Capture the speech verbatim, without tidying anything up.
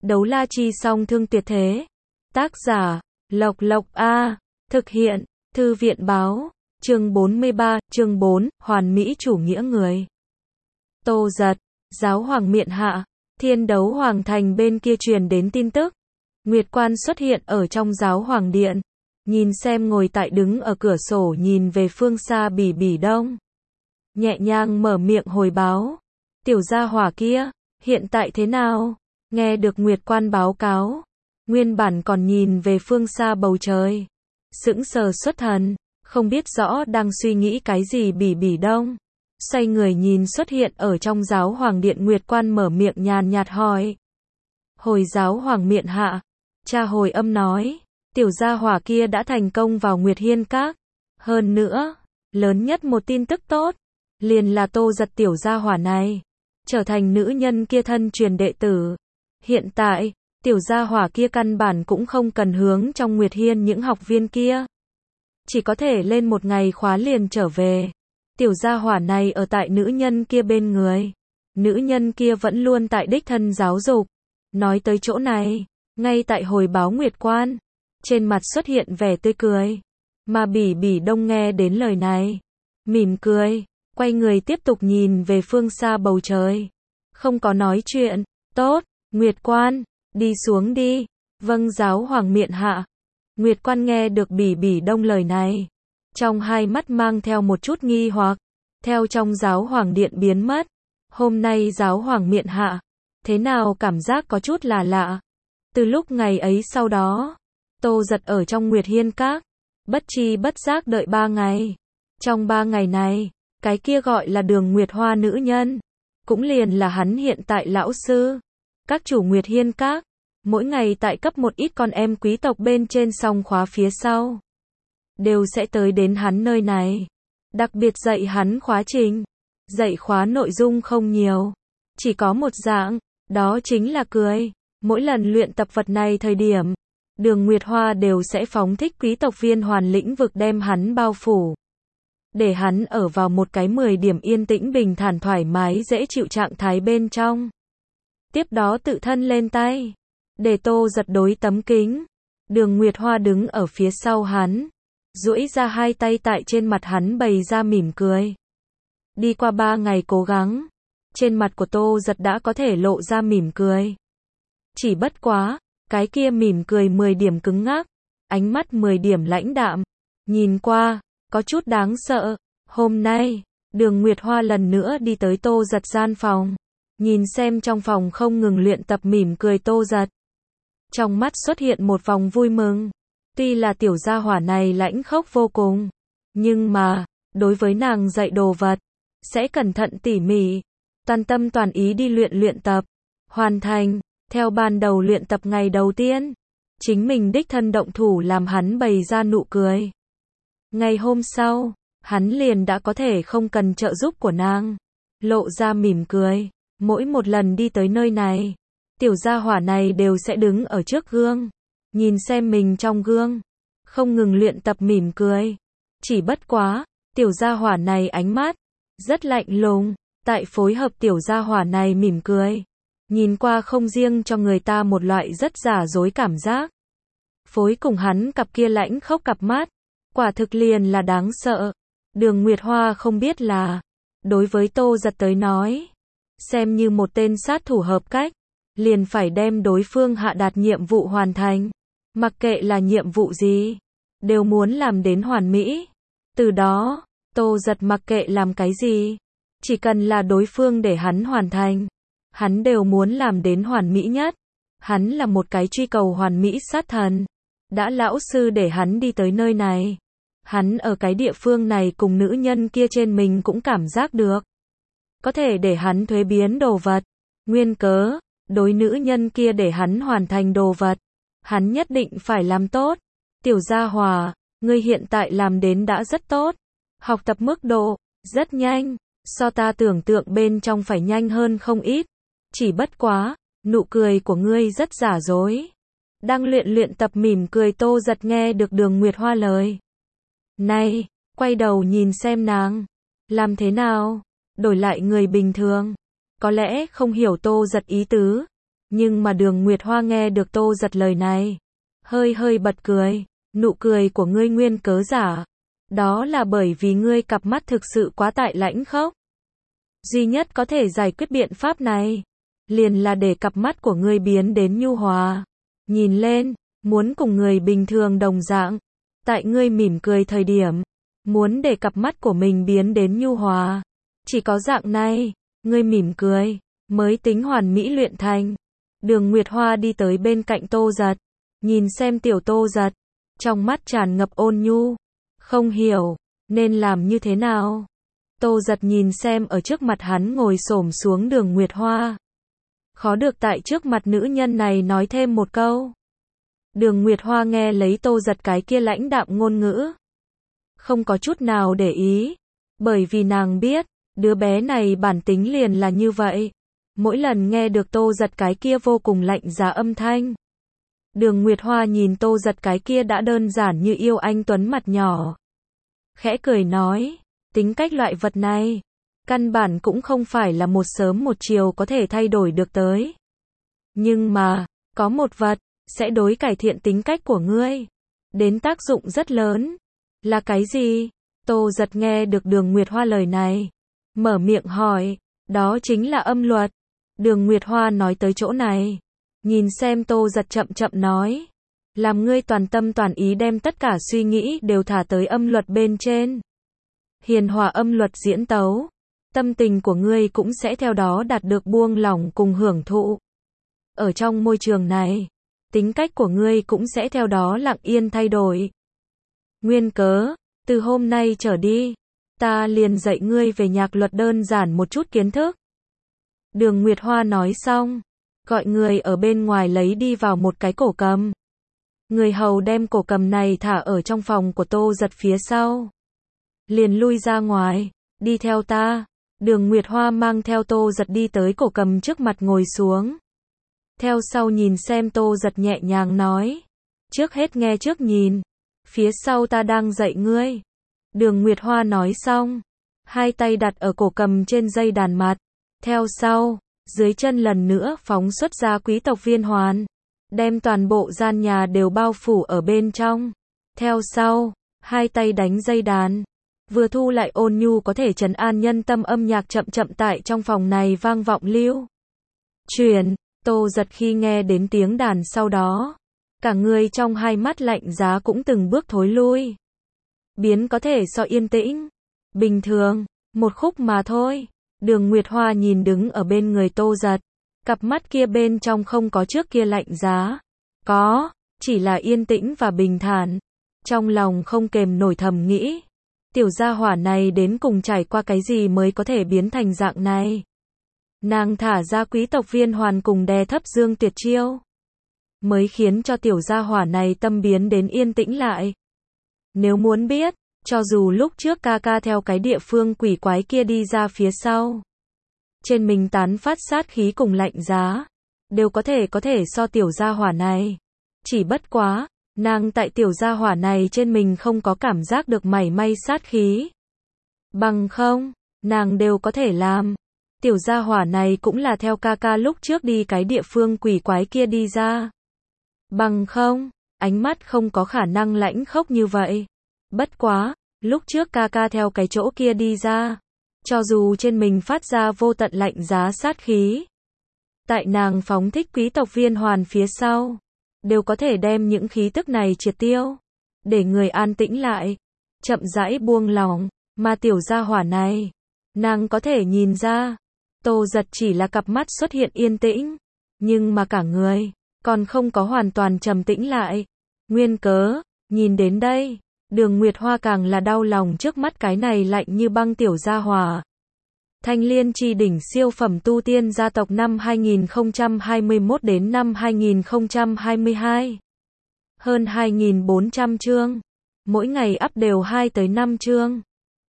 Đấu la chi song thương tuyệt thế. Tác giả, Lộc Lộc A. Thực hiện, Thư viện báo. Chương bốn mươi ba, chương bốn, Hoàn Mỹ chủ nghĩa người. Tô Giật, giáo hoàng miện hạ, Thiên Đấu Hoàng thành bên kia truyền đến tin tức. Nguyệt Quan xuất hiện ở trong giáo hoàng điện, nhìn xem ngồi tại đứng ở cửa sổ nhìn về phương xa Bỉ Bỉ Đông. Nhẹ nhàng mở miệng hồi báo. Tiểu gia hỏa kia, hiện tại thế nào? Nghe được Nguyệt Quan báo cáo, nguyên bản còn nhìn về phương xa bầu trời, sững sờ xuất thần, không biết rõ đang suy nghĩ cái gì. Bỉ Bỉ Đông xoay người nhìn xuất hiện ở trong giáo hoàng điện Nguyệt Quan, mở miệng nhàn nhạt hỏi. Hồi giáo hoàng miện hạ, cha hồi âm nói, tiểu gia hỏa kia đã thành công vào Nguyệt Hiên Các. Hơn nữa, lớn nhất một tin tức tốt, liền là Tô Giật tiểu gia hỏa này trở thành nữ nhân kia thân truyền đệ tử. Hiện tại, tiểu gia hỏa kia căn bản cũng không cần hướng trong Nguyệt Hiên những học viên kia, chỉ có thể lên một ngày khóa liền trở về. Tiểu gia hỏa này ở tại nữ nhân kia bên người, nữ nhân kia vẫn luôn tại đích thân giáo dục. Nói tới chỗ này, ngay tại hồi báo Nguyệt Quan, trên mặt xuất hiện vẻ tươi cười. Mà Bỉ Bỉ Đông nghe đến lời này, mỉm cười, quay người tiếp tục nhìn về phương xa bầu trời, không có nói chuyện. Tốt, Nguyệt Quan, đi xuống đi. Vâng giáo hoàng miện hạ. Nguyệt Quan nghe được Bỉ Bỉ Đông lời này, trong hai mắt mang theo một chút nghi hoặc, theo trong giáo hoàng điện biến mất. Hôm nay giáo hoàng miện hạ, thế nào cảm giác có chút là lạ. Từ lúc ngày ấy sau đó, Tô Giật ở trong Nguyệt Hiên Các, bất chi bất giác đợi ba ngày. Trong ba ngày này, cái kia gọi là Đường Nguyệt Hoa nữ nhân, cũng liền là hắn hiện tại lão sư. Các chủ Nguyệt Hiên Các, mỗi ngày tại cấp một ít con em quý tộc bên trên xong khóa phía sau, đều sẽ tới đến hắn nơi này, đặc biệt dạy hắn khóa trình. Dạy khóa nội dung không nhiều, chỉ có một dạng, đó chính là cười. Mỗi lần luyện tập vật này thời điểm, Đường Nguyệt Hoa đều sẽ phóng thích quý tộc viên hoàn lĩnh vực đem hắn bao phủ, để hắn ở vào một cái mười điểm yên tĩnh bình thản thoải mái dễ chịu trạng thái bên trong. Tiếp đó tự thân lên tay, để Tô Giật đối tấm kính. Đường Nguyệt Hoa đứng ở phía sau hắn, duỗi ra hai tay tại trên mặt hắn bày ra mỉm cười. Đi qua ba ngày cố gắng, trên mặt của Tô Giật đã có thể lộ ra mỉm cười. Chỉ bất quá, cái kia mỉm cười mười điểm cứng ngắc, ánh mắt mười điểm lãnh đạm, nhìn qua, có chút đáng sợ. Hôm nay, Đường Nguyệt Hoa lần nữa đi tới Tô Giật gian phòng, nhìn xem trong phòng không ngừng luyện tập mỉm cười Tô Giật, trong mắt xuất hiện một vòng vui mừng. Tuy là tiểu gia hỏa này lãnh khốc vô cùng, nhưng mà, đối với nàng dạy đồ vật, sẽ cẩn thận tỉ mỉ, toàn tâm toàn ý đi luyện luyện tập, hoàn thành. Theo ban đầu luyện tập ngày đầu tiên, chính mình đích thân động thủ làm hắn bày ra nụ cười. Ngày hôm sau, hắn liền đã có thể không cần trợ giúp của nàng, lộ ra mỉm cười. Mỗi một lần đi tới nơi này, tiểu gia hỏa này đều sẽ đứng ở trước gương, nhìn xem mình trong gương, không ngừng luyện tập mỉm cười. Chỉ bất quá, tiểu gia hỏa này ánh mắt rất lạnh lùng, tại phối hợp tiểu gia hỏa này mỉm cười, nhìn qua không riêng cho người ta một loại rất giả dối cảm giác. Phối cùng hắn cặp kia lãnh khốc cặp mắt, quả thực liền là đáng sợ. Đường Nguyệt Hoa không biết là, đối với Tô Giật tới nói, xem như một tên sát thủ hợp cách, liền phải đem đối phương hạ đạt nhiệm vụ hoàn thành. Mặc kệ là nhiệm vụ gì, đều muốn làm đến hoàn mỹ. Từ đó, Tô Giật mặc kệ làm cái gì, chỉ cần là đối phương để hắn hoàn thành, hắn đều muốn làm đến hoàn mỹ nhất. Hắn là một cái truy cầu hoàn mỹ sát thần. Đã lão sư để hắn đi tới nơi này, hắn ở cái địa phương này cùng nữ nhân kia trên mình cũng cảm giác được, có thể để hắn thuế biến đồ vật. Nguyên cớ, đối nữ nhân kia để hắn hoàn thành đồ vật, hắn nhất định phải làm tốt. Tiểu gia hỏa, ngươi hiện tại làm đến đã rất tốt. Học tập mức độ, rất nhanh, so ta tưởng tượng bên trong phải nhanh hơn không ít. Chỉ bất quá, nụ cười của ngươi rất giả dối. Đang luyện luyện tập mỉm cười Tô Giật nghe được Đường Nguyệt Hoa lời này, quay đầu nhìn xem nàng, làm thế nào, đổi lại người bình thường, có lẽ không hiểu Tô Giật ý tứ, Nhưng mà Đường Nguyệt Hoa nghe được Tô Giật lời này, hơi hơi bật cười, nụ cười của ngươi nguyên cớ giả. Đó là bởi vì ngươi cặp mắt thực sự quá tại lãnh khốc. Duy nhất có thể giải quyết biện pháp này, liền là để cặp mắt của ngươi biến đến nhu hòa. Nhìn lên, muốn cùng người bình thường đồng dạng. Tại ngươi mỉm cười thời điểm, muốn để cặp mắt của mình biến đến nhu hòa. Chỉ có dạng này, ngươi mỉm cười, mới tính hoàn mỹ luyện thành. Đường Nguyệt Hoa đi tới bên cạnh Tô Giật, nhìn xem tiểu Tô Giật, trong mắt tràn ngập ôn nhu, không hiểu, nên làm như thế nào. Tô Giật nhìn xem ở trước mặt hắn ngồi xổm xuống Đường Nguyệt Hoa. Khó được tại trước mặt nữ nhân này nói thêm một câu. Đường Nguyệt Hoa nghe lấy Tô Giật cái kia lãnh đạm ngôn ngữ, không có chút nào để ý, bởi vì nàng biết, đứa bé này bản tính liền là như vậy. Mỗi lần nghe được Tô Giật cái kia vô cùng lạnh giá âm thanh, Đường Nguyệt Hoa nhìn Tô Giật cái kia đã đơn giản như yêu anh tuấn mặt nhỏ, khẽ cười nói, tính cách loại vật này, căn bản cũng không phải là một sớm một chiều có thể thay đổi được tới. Nhưng mà, có một vật, sẽ đối cải thiện tính cách của ngươi, đến tác dụng rất lớn. Là cái gì? Tô Giật nghe được Đường Nguyệt Hoa lời này, mở miệng hỏi, đó chính là âm luật. Đường Nguyệt Hoa nói tới chỗ này, nhìn xem Tô Giật chậm chậm nói, làm ngươi toàn tâm toàn ý đem tất cả suy nghĩ đều thả tới âm luật bên trên. Hiền hòa âm luật diễn tấu, tâm tình của ngươi cũng sẽ theo đó đạt được buông lỏng cùng hưởng thụ. Ở trong môi trường này, tính cách của ngươi cũng sẽ theo đó lặng yên thay đổi. Nguyên cớ, từ hôm nay trở đi, ta liền dạy ngươi về nhạc luật đơn giản một chút kiến thức. Đường Nguyệt Hoa nói xong, gọi người ở bên ngoài lấy đi vào một cái cổ cầm. Người hầu đem cổ cầm này thả ở trong phòng của Tô Giật phía sau. Liền lui ra ngoài, đi theo ta. Đường Nguyệt Hoa mang theo Tô Giật đi tới cổ cầm trước mặt ngồi xuống. Theo sau nhìn xem Tô Giật nhẹ nhàng nói, trước hết nghe trước nhìn, phía sau ta đang dạy ngươi. Đường Nguyệt Hoa nói xong, hai tay đặt ở cổ cầm trên dây đàn mặt. Theo sau, dưới chân lần nữa phóng xuất ra quý tộc viên hoàn, đem toàn bộ gian nhà đều bao phủ ở bên trong. Theo sau, hai tay đánh dây đàn, vừa thu lại ôn nhu có thể trấn an nhân tâm âm nhạc chậm chậm tại trong phòng này vang vọng lưu truyền. Tô Giật khi nghe đến tiếng đàn sau đó, cả người trong hai mắt lạnh giá cũng từng bước thối lui. Biến có thể so yên tĩnh, bình thường, một khúc mà thôi. Đường Nguyệt Hoa nhìn đứng ở bên người Tô Giật, cặp mắt kia bên trong không có trước kia lạnh giá, có, chỉ là yên tĩnh và bình thản. Trong lòng không kềm nổi thầm nghĩ, tiểu gia hỏa này đến cùng trải qua cái gì mới có thể biến thành dạng này. Nàng thả ra quý tộc viên hoàn cùng đè thấp Dương Tuyệt Chiêu, mới khiến cho tiểu gia hỏa này tâm biến đến yên tĩnh lại. Nếu muốn biết, cho dù lúc trước ca ca theo cái địa phương quỷ quái kia đi ra phía sau, trên mình tán phát sát khí cùng lạnh giá, đều có thể có thể so tiểu gia hỏa này. Chỉ bất quá, nàng tại tiểu gia hỏa này trên mình không có cảm giác được mảy may sát khí. Bằng không, nàng đều có thể làm. Tiểu gia hỏa này cũng là theo ca ca lúc trước đi cái địa phương quỷ quái kia đi ra. Bằng không, ánh mắt không có khả năng lãnh khốc như vậy. Bất quá, lúc trước ca ca theo cái chỗ kia đi ra, cho dù trên mình phát ra vô tận lạnh giá sát khí, tại nàng phóng thích quý tộc viên hoàn phía sau, đều có thể đem những khí tức này triệt tiêu, để người an tĩnh lại, chậm rãi buông lỏng. Mà tiểu gia hỏa này, nàng có thể nhìn ra, Tô Giật chỉ là cặp mắt xuất hiện yên tĩnh, nhưng mà cả người còn không có hoàn toàn trầm tĩnh lại. Nguyên cớ, nhìn đến đây, Đường Nguyệt Hoa càng là đau lòng trước mắt cái này lạnh như băng tiểu gia hỏa. Thanh Liên Chi đỉnh siêu phẩm tu tiên gia tộc năm hai nghìn không trăm hai mươi mốt đến năm hai nghìn không trăm hai mươi hai. Hơn hai nghìn bốn trăm chương, mỗi ngày up đều hai tới năm chương.